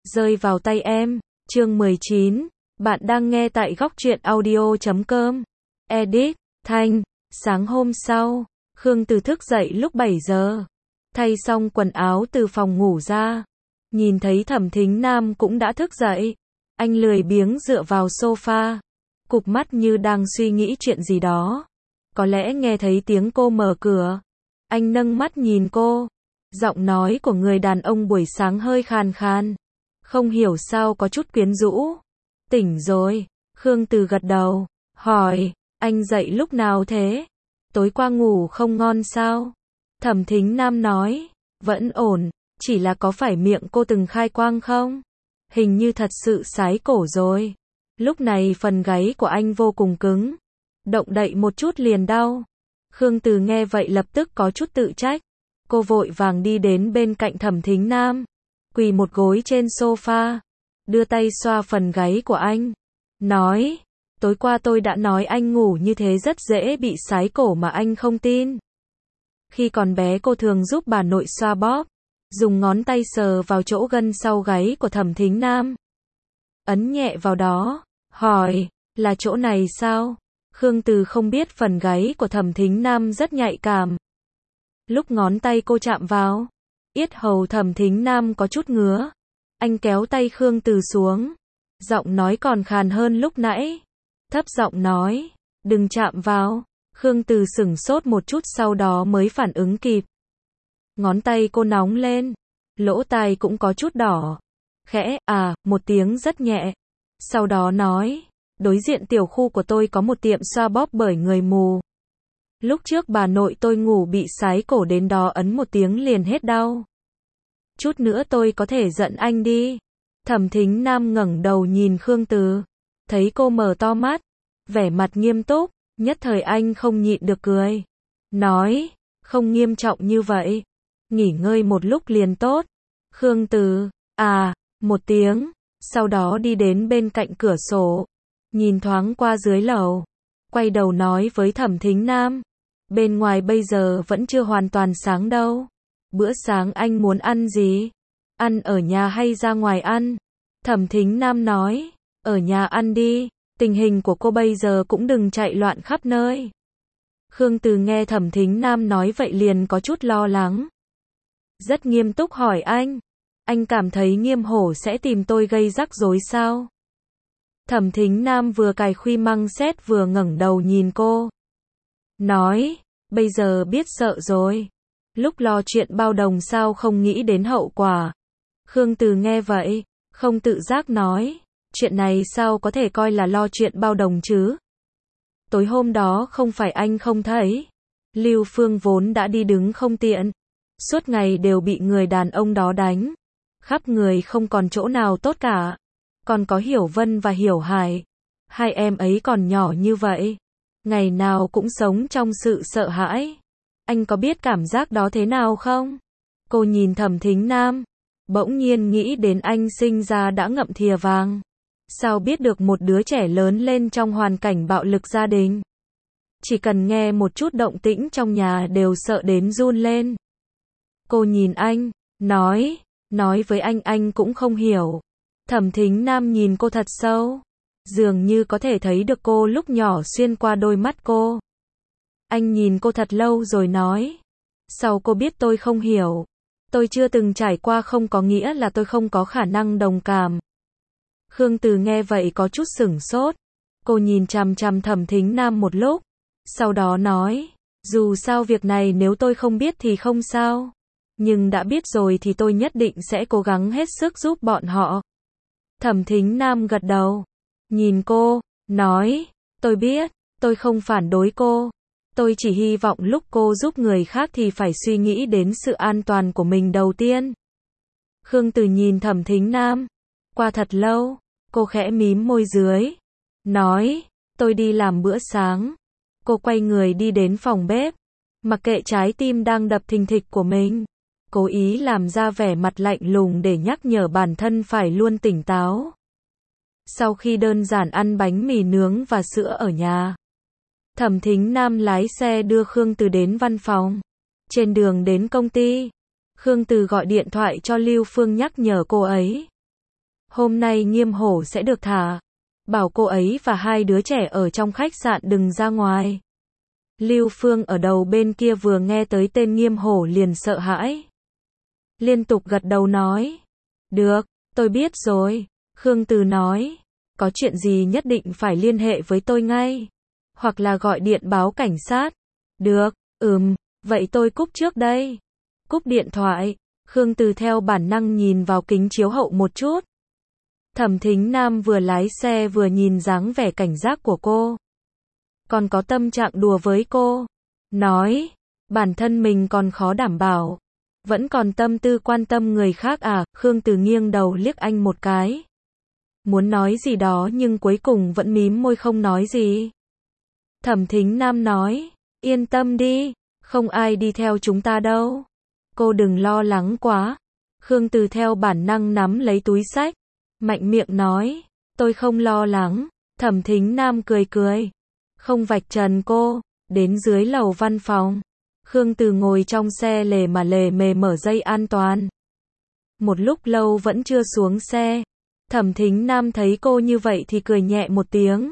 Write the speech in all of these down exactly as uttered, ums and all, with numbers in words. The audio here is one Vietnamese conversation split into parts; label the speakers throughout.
Speaker 1: rơi vào tay em. Chương mười chín. Bạn đang nghe tại góc truyện audio chấm com. Edit, Thanh. Sáng hôm sau, Khương Từ thức dậy lúc bảy giờ. Thay xong quần áo từ phòng ngủ ra. Nhìn thấy Thẩm Thính Nam cũng đã thức dậy. Anh lười biếng dựa vào sofa. Cụp mắt như đang suy nghĩ chuyện gì đó. Có lẽ nghe thấy tiếng cô mở cửa. Anh nâng mắt nhìn cô. Giọng nói của người đàn ông buổi sáng hơi khàn khàn. Không hiểu sao có chút quyến rũ. Tỉnh rồi. Khương Từ gật đầu. Hỏi, anh dậy lúc nào thế? Tối qua ngủ không ngon sao? Thẩm Thính Nam nói, vẫn ổn, chỉ là có phải miệng cô từng khai quang không? Hình như thật sự sái cổ rồi. Lúc này phần gáy của anh vô cùng cứng. Động đậy một chút liền đau. Khương Từ nghe vậy lập tức có chút tự trách. Cô vội vàng đi đến bên cạnh Thẩm Thính Nam. Quỳ một gối trên sofa. Đưa tay xoa phần gáy của anh. Nói, tối qua tôi đã nói anh ngủ như thế rất dễ bị sái cổ mà anh không tin. Khi còn bé cô thường giúp bà nội xoa bóp. Dùng ngón tay sờ vào chỗ gân sau gáy của Thẩm Thính Nam. Ấn nhẹ vào đó. Hỏi, là chỗ này sao? Khương Từ không biết phần gáy của Thẩm Thính Nam rất nhạy cảm. Lúc ngón tay cô chạm vào, yết hầu Thẩm Thính Nam có chút ngứa. Anh kéo tay Khương Từ xuống. Giọng nói còn khàn hơn lúc nãy. Thấp giọng nói, đừng chạm vào. Khương Từ sửng sốt một chút sau đó mới phản ứng kịp. Ngón tay cô nóng lên. Lỗ tai cũng có chút đỏ. Khẽ, à, một tiếng rất nhẹ. Sau đó nói, đối diện tiểu khu của tôi có một tiệm xoa bóp bởi người mù. Lúc trước bà nội tôi ngủ bị sái cổ đến đó ấn một tiếng liền hết đau. Chút nữa tôi có thể giận anh đi. Thẩm Thính Nam ngẩng đầu nhìn Khương Từ. Thấy cô mở to mắt. Vẻ mặt nghiêm túc. Nhất thời anh không nhịn được cười. Nói, không nghiêm trọng như vậy. Nghỉ ngơi một lúc liền tốt. Khương Từ, à, một tiếng. Sau đó đi đến bên cạnh cửa sổ. Nhìn thoáng qua dưới lầu. Quay đầu nói với Thẩm Thính Nam. Bên ngoài bây giờ vẫn chưa hoàn toàn sáng đâu. Bữa sáng anh muốn ăn gì? Ăn ở nhà hay ra ngoài ăn? Thẩm Thính Nam nói, ở nhà ăn đi, tình hình của cô bây giờ cũng đừng chạy loạn khắp nơi. Khương Từ nghe Thẩm Thính Nam nói vậy liền có chút lo lắng. Rất nghiêm túc hỏi anh, anh cảm thấy Nghiêm Hổ sẽ tìm tôi gây rắc rối sao? Thẩm Thính Nam vừa cài khuy măng xét vừa ngẩng đầu nhìn cô. Nói, bây giờ biết sợ rồi. Lúc lo chuyện bao đồng sao không nghĩ đến hậu quả. Khương Từ nghe vậy, không tự giác nói, chuyện này sao có thể coi là lo chuyện bao đồng chứ? Tối hôm đó không phải anh không thấy. Lưu Phương vốn đã đi đứng không tiện. Suốt ngày đều bị người đàn ông đó đánh. Khắp người không còn chỗ nào tốt cả. Còn có Hiểu Vân và Hiểu Hải. Hai em ấy còn nhỏ như vậy. Ngày nào cũng sống trong sự sợ hãi. Anh có biết cảm giác đó thế nào không? Cô nhìn Thẩm Thính Nam. Bỗng nhiên nghĩ đến anh sinh ra đã ngậm thìa vàng. Sao biết được một đứa trẻ lớn lên trong hoàn cảnh bạo lực gia đình. Chỉ cần nghe một chút động tĩnh trong nhà đều sợ đến run lên. Cô nhìn anh, nói, nói với anh anh cũng không hiểu. Thẩm Thính Nam nhìn cô thật sâu. Dường như có thể thấy được cô lúc nhỏ xuyên qua đôi mắt cô. Anh nhìn cô thật lâu rồi nói. Sao cô biết tôi không hiểu? Tôi chưa từng trải qua không có nghĩa là tôi không có khả năng đồng cảm. Khương Từ nghe vậy có chút sửng sốt. Cô nhìn chằm chằm Thẩm Thính Nam một lúc. Sau đó nói, dù sao việc này nếu tôi không biết thì không sao. Nhưng đã biết rồi thì tôi nhất định sẽ cố gắng hết sức giúp bọn họ. Thẩm Thính Nam gật đầu. Nhìn cô, nói, tôi biết, tôi không phản đối cô. Tôi chỉ hy vọng lúc cô giúp người khác thì phải suy nghĩ đến sự an toàn của mình đầu tiên. Khương Từ nhìn Thẩm Thính Nam. Qua thật lâu, cô khẽ mím môi dưới. Nói, tôi đi làm bữa sáng. Cô quay người đi đến phòng bếp. Mặc kệ trái tim đang đập thình thịch của mình. Cố ý làm ra vẻ mặt lạnh lùng để nhắc nhở bản thân phải luôn tỉnh táo. Sau khi đơn giản ăn bánh mì nướng và sữa ở nhà. Thẩm Thính Nam lái xe đưa Khương Từ đến văn phòng. Trên đường đến công ty, Khương Từ gọi điện thoại cho Lưu Phương nhắc nhở cô ấy. Hôm nay Nghiêm Hổ sẽ được thả. Bảo cô ấy và hai đứa trẻ ở trong khách sạn đừng ra ngoài. Lưu Phương ở đầu bên kia vừa nghe tới tên Nghiêm Hổ liền sợ hãi. Liên tục gật đầu nói. Được, tôi biết rồi. Khương Từ nói. Có chuyện gì nhất định phải liên hệ với tôi ngay. Hoặc là gọi điện báo cảnh sát. Được, ừm, vậy tôi cúp trước đây. Cúp điện thoại. Khương Từ theo bản năng nhìn vào kính chiếu hậu một chút. Thẩm Thính Nam vừa lái xe vừa nhìn dáng vẻ cảnh giác của cô. Còn có tâm trạng đùa với cô. Nói, bản thân mình còn khó đảm bảo. Vẫn còn tâm tư quan tâm người khác à? Khương Từ nghiêng đầu liếc anh một cái. Muốn nói gì đó nhưng cuối cùng vẫn mím môi không nói gì. Thẩm Thính Nam nói, yên tâm đi, không ai đi theo chúng ta đâu. Cô đừng lo lắng quá. Khương Từ theo bản năng nắm lấy túi xách. Mạnh miệng nói, tôi không lo lắng. Thẩm Thính Nam cười cười. Không vạch trần cô. Đến dưới lầu văn phòng. Khương Từ ngồi trong xe lề mà lề mề mở dây an toàn. Một lúc lâu vẫn chưa xuống xe. Thẩm Thính Nam thấy cô như vậy thì cười nhẹ một tiếng.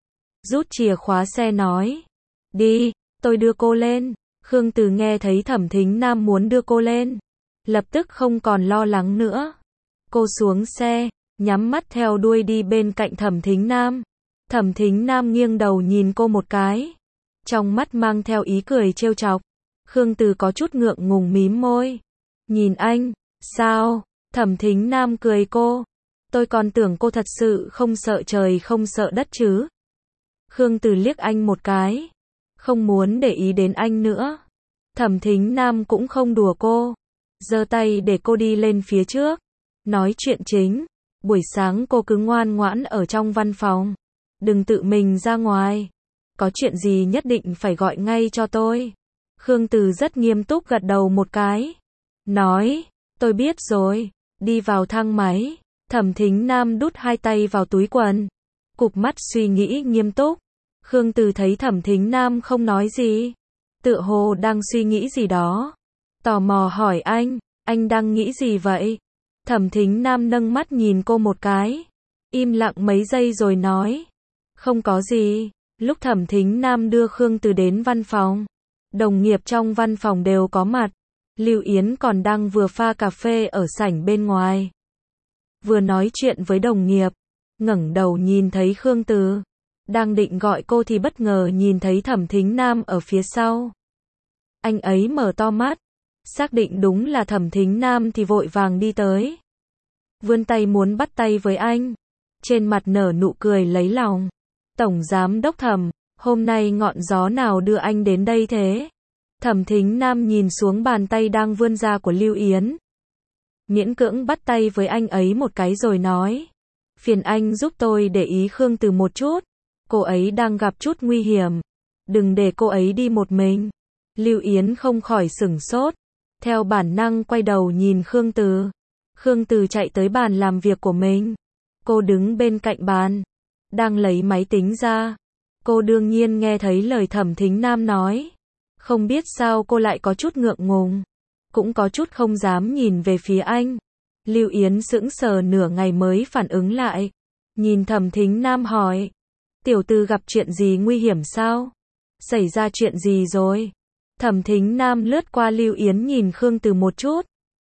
Speaker 1: Rút chìa khóa xe nói. Đi, tôi đưa cô lên. Khương Từ nghe thấy Thẩm Thính Nam muốn đưa cô lên. Lập tức không còn lo lắng nữa. Cô xuống xe, nhắm mắt theo đuôi đi bên cạnh Thẩm Thính Nam. Thẩm Thính Nam nghiêng đầu nhìn cô một cái. Trong mắt mang theo ý cười trêu chọc. Khương Từ có chút ngượng ngùng mím môi. Nhìn anh, sao? Thẩm Thính Nam cười cô. Tôi còn tưởng cô thật sự không sợ trời không sợ đất chứ. Khương Từ liếc anh một cái. Không muốn để ý đến anh nữa. Thẩm Thính Nam cũng không đùa cô. Giơ tay để cô đi lên phía trước. Nói chuyện chính. Buổi sáng cô cứ ngoan ngoãn ở trong văn phòng. Đừng tự mình ra ngoài. Có chuyện gì nhất định phải gọi ngay cho tôi. Khương Từ rất nghiêm túc gật đầu một cái. Nói, tôi biết rồi. Đi vào thang máy. Thẩm Thính Nam đút hai tay vào túi quần. Cụp mắt suy nghĩ nghiêm túc. Khương Từ thấy Thẩm Thính Nam không nói gì. Tựa hồ đang suy nghĩ gì đó. Tò mò hỏi anh, anh đang nghĩ gì vậy? Thẩm Thính Nam nâng mắt nhìn cô một cái. Im lặng mấy giây rồi nói. Không có gì. Lúc Thẩm Thính Nam đưa Khương Từ đến văn phòng. Đồng nghiệp trong văn phòng đều có mặt. Lưu Yến còn đang vừa pha cà phê ở sảnh bên ngoài. Vừa nói chuyện với đồng nghiệp. Ngẩng đầu nhìn thấy Khương Từ. Đang định gọi cô thì bất ngờ nhìn thấy Thẩm Thính Nam ở phía sau. Anh ấy mở to mắt. Xác định đúng là Thẩm Thính Nam thì vội vàng đi tới. Vươn tay muốn bắt tay với anh. Trên mặt nở nụ cười lấy lòng. Tổng giám đốc Thẩm, hôm nay ngọn gió nào đưa anh đến đây thế? Thẩm Thính Nam nhìn xuống bàn tay đang vươn ra của Lưu Yến. Miễn cưỡng bắt tay với anh ấy một cái rồi nói. Phiền anh giúp tôi để ý Khương Từ một chút. Cô ấy đang gặp chút nguy hiểm. Đừng để cô ấy đi một mình. Lưu Yến không khỏi sửng sốt. Theo bản năng quay đầu nhìn Khương Từ. Khương Từ chạy tới bàn làm việc của mình. Cô đứng bên cạnh bàn. Đang lấy máy tính ra. Cô đương nhiên nghe thấy lời Thẩm Thính Nam nói. Không biết sao cô lại có chút ngượng ngùng. Cũng có chút không dám nhìn về phía anh. Lưu Yến sững sờ nửa ngày mới phản ứng lại. Nhìn Thẩm Thính Nam hỏi. Tiểu Từ gặp chuyện gì nguy hiểm sao? Xảy ra chuyện gì rồi? Thẩm Thính Nam lướt qua Lưu Yến nhìn Khương Từ một chút.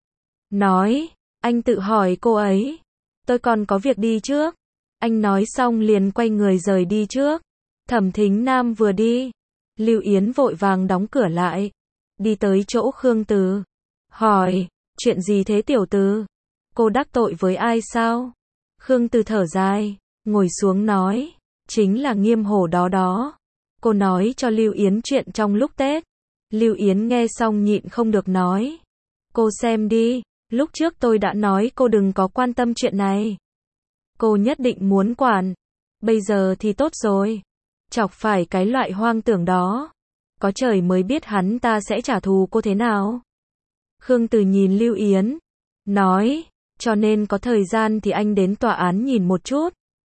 Speaker 1: Nói, anh tự hỏi cô ấy. Tôi còn có việc đi trước. Anh nói xong liền quay người rời đi trước. Thẩm Thính Nam vừa đi. Lưu Yến vội vàng đóng cửa lại. Đi tới chỗ Khương Từ. Hỏi, chuyện gì thế tiểu Từ? Cô đắc tội với ai sao? Khương Từ thở dài, ngồi xuống nói. Chính là Nghiêm Hổ đó đó. Cô nói cho Lưu Yến chuyện trong lúc Tết. Lưu Yến nghe xong nhịn không được nói. Cô xem đi, lúc trước tôi đã nói cô đừng có quan tâm chuyện này. Cô nhất định muốn quản. Bây giờ thì tốt rồi. Chọc phải cái loại hoang tưởng đó. Có trời mới biết hắn ta sẽ trả thù cô thế nào. Khương Từ nhìn Lưu Yến. Nói, cho nên có thời gian thì anh đến tòa án nhìn một chút.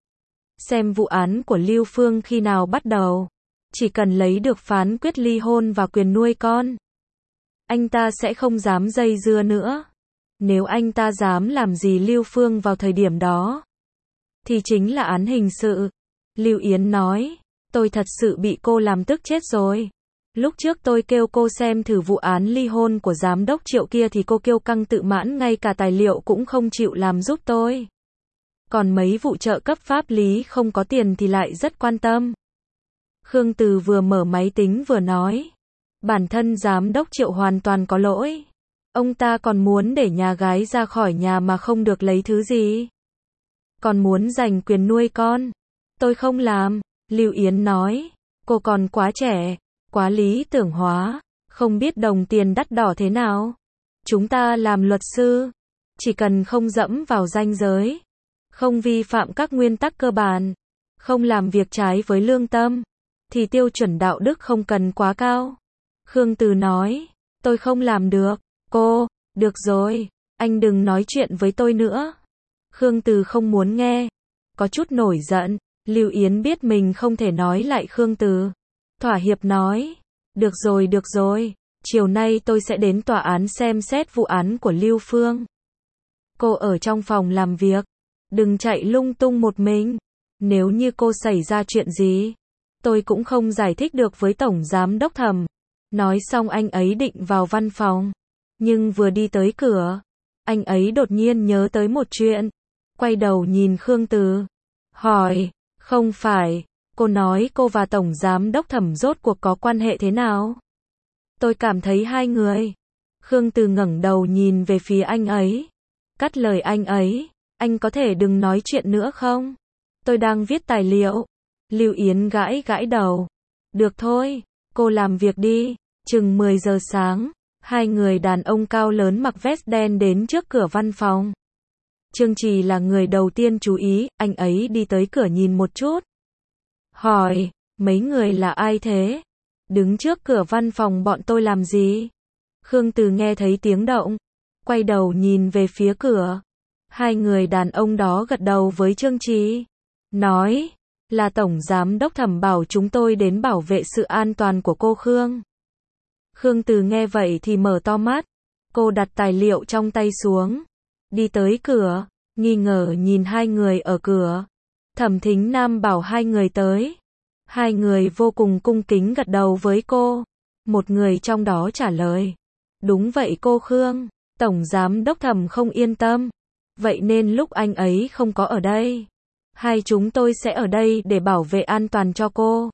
Speaker 1: Xem vụ án của Lưu Phương khi nào bắt đầu. Chỉ cần lấy được phán quyết ly hôn và quyền nuôi con. Anh ta sẽ không dám dây dưa nữa. Nếu anh ta dám làm gì Lưu Phương vào thời điểm đó, thì chính là án hình sự. Lưu Yến nói, tôi thật sự bị cô làm tức chết rồi. Lúc trước tôi kêu cô xem thử vụ án ly hôn của giám đốc Triệu kia thì cô kiêu căng tự mãn, ngay cả tài liệu cũng không chịu làm giúp tôi. Còn mấy vụ trợ cấp pháp lý không có tiền thì lại rất quan tâm. Khương Từ vừa mở máy tính vừa nói, bản thân giám đốc Triệu hoàn toàn có lỗi. Ông ta còn muốn để nhà gái ra khỏi nhà mà không được lấy thứ gì. Còn muốn giành quyền nuôi con. Tôi không làm, Lưu Yến nói. Cô còn quá trẻ, quá lý tưởng hóa, không biết đồng tiền đắt đỏ thế nào. Chúng ta làm luật sư, chỉ cần không dẫm vào ranh giới, không vi phạm các nguyên tắc cơ bản, không làm việc trái với lương tâm, thì tiêu chuẩn đạo đức không cần quá cao. Khương Từ nói, tôi không làm được. Cô, được rồi, anh đừng nói chuyện với tôi nữa. Khương Từ không muốn nghe, có chút nổi giận. Lưu Yến biết mình không thể nói lại Khương Từ, thỏa hiệp nói, được rồi được rồi, chiều nay tôi sẽ đến tòa án xem xét vụ án của Lưu Phương. Cô ở trong phòng làm việc, đừng chạy lung tung một mình. Nếu như cô xảy ra chuyện gì, tôi cũng không giải thích được với Tổng Giám Đốc Thẩm. Nói xong anh ấy định vào văn phòng, nhưng vừa đi tới cửa, anh ấy đột nhiên nhớ tới một chuyện, quay đầu nhìn Khương Từ, hỏi, không phải, cô nói cô và Tổng Giám Đốc Thẩm rốt cuộc có quan hệ thế nào? Tôi cảm thấy hai người. Khương Từ ngẩng đầu nhìn về phía anh ấy, cắt lời anh ấy, anh có thể đừng nói chuyện nữa không? Tôi đang viết tài liệu. Lưu Yến gãi gãi đầu. Được thôi, cô làm việc đi. Chừng mười giờ sáng, hai người đàn ông cao lớn mặc vest đen đến trước cửa văn phòng. Trương Trì là người đầu tiên chú ý, anh ấy đi tới cửa nhìn một chút. Hỏi, mấy người là ai thế? Đứng trước cửa văn phòng bọn tôi làm gì? Khương Từ nghe thấy tiếng động, quay đầu nhìn về phía cửa. Hai người đàn ông đó gật đầu với Trương Trì, nói, là Tổng Giám Đốc Thẩm bảo chúng tôi đến bảo vệ sự an toàn của cô Khương. Khương Từ nghe vậy thì mở to mắt, cô đặt tài liệu trong tay xuống, đi tới cửa, nghi ngờ nhìn hai người ở cửa. Thẩm Thính Nam bảo hai người tới. Hai người vô cùng cung kính gật đầu với cô. Một người trong đó trả lời, đúng vậy cô Khương, Tổng Giám Đốc Thẩm không yên tâm, vậy nên lúc anh ấy không có ở đây, hai chúng tôi sẽ ở đây để bảo vệ an toàn cho cô.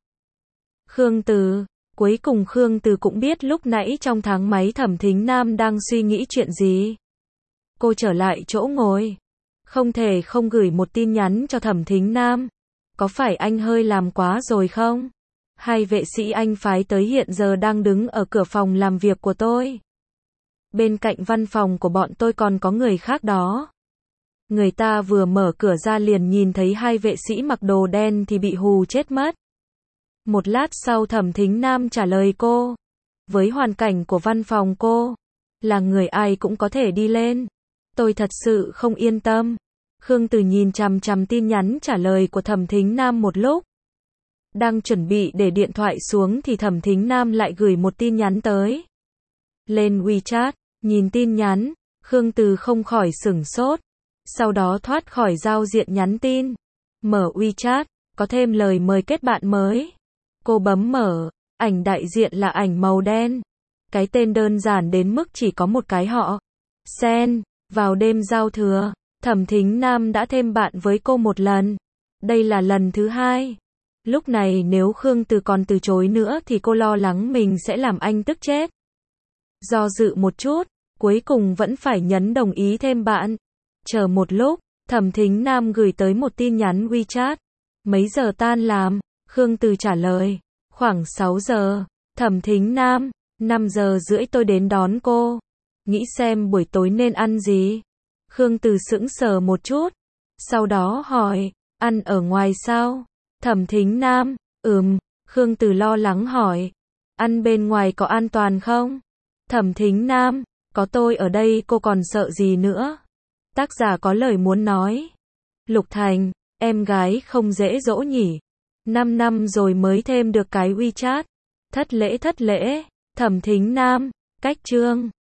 Speaker 1: Khương Từ, cuối cùng Khương Từ cũng biết lúc nãy trong thang máy Thẩm Thính Nam đang suy nghĩ chuyện gì. Cô trở lại chỗ ngồi, không thể không gửi một tin nhắn cho Thẩm Thính Nam. Có phải anh hơi làm quá rồi không? Hai vệ sĩ anh phái tới hiện giờ đang đứng ở cửa phòng làm việc của tôi. Bên cạnh văn phòng của bọn tôi còn có người khác đó. Người ta vừa mở cửa ra liền nhìn thấy hai vệ sĩ mặc đồ đen thì bị hù chết mất. Một lát sau Thẩm Thính Nam trả lời cô. Với hoàn cảnh của văn phòng cô, là người ai cũng có thể đi lên. Tôi thật sự không yên tâm. Khương Từ nhìn chằm chằm tin nhắn trả lời của Thẩm Thính Nam một lúc. Đang chuẩn bị để điện thoại xuống thì Thẩm Thính Nam lại gửi một tin nhắn tới. Lên WeChat, nhìn tin nhắn, Khương Từ không khỏi sửng sốt. Sau đó thoát khỏi giao diện nhắn tin. Mở WeChat, có thêm lời mời kết bạn mới. Cô bấm mở, ảnh đại diện là ảnh màu đen. Cái tên đơn giản đến mức chỉ có một cái họ. Sen, vào đêm giao thừa, Thẩm Thính Nam đã thêm bạn với cô một lần. Đây là lần thứ hai. Lúc này nếu Khương Từ còn từ chối nữa thì cô lo lắng mình sẽ làm anh tức chết. Do dự một chút, cuối cùng vẫn phải nhấn đồng ý thêm bạn. Chờ một lúc, Thẩm Thính Nam gửi tới một tin nhắn WeChat. Mấy giờ tan làm? Khương Từ trả lời. Khoảng sáu giờ. Thẩm Thính Nam, năm giờ rưỡi tôi đến đón cô. Nghĩ xem buổi tối nên ăn gì? Khương Từ sững sờ một chút. Sau đó hỏi, ăn ở ngoài sao? Thẩm Thính Nam, ừm. Khương Từ lo lắng hỏi, ăn bên ngoài có an toàn không? Thẩm Thính Nam, có tôi ở đây cô còn sợ gì nữa? Tác giả có lời muốn nói. Lục Thành, em gái không dễ dỗ nhỉ? Năm năm rồi mới thêm được cái WeChat. Thất lễ thất lễ. Thẩm Thính Nam, cách chương.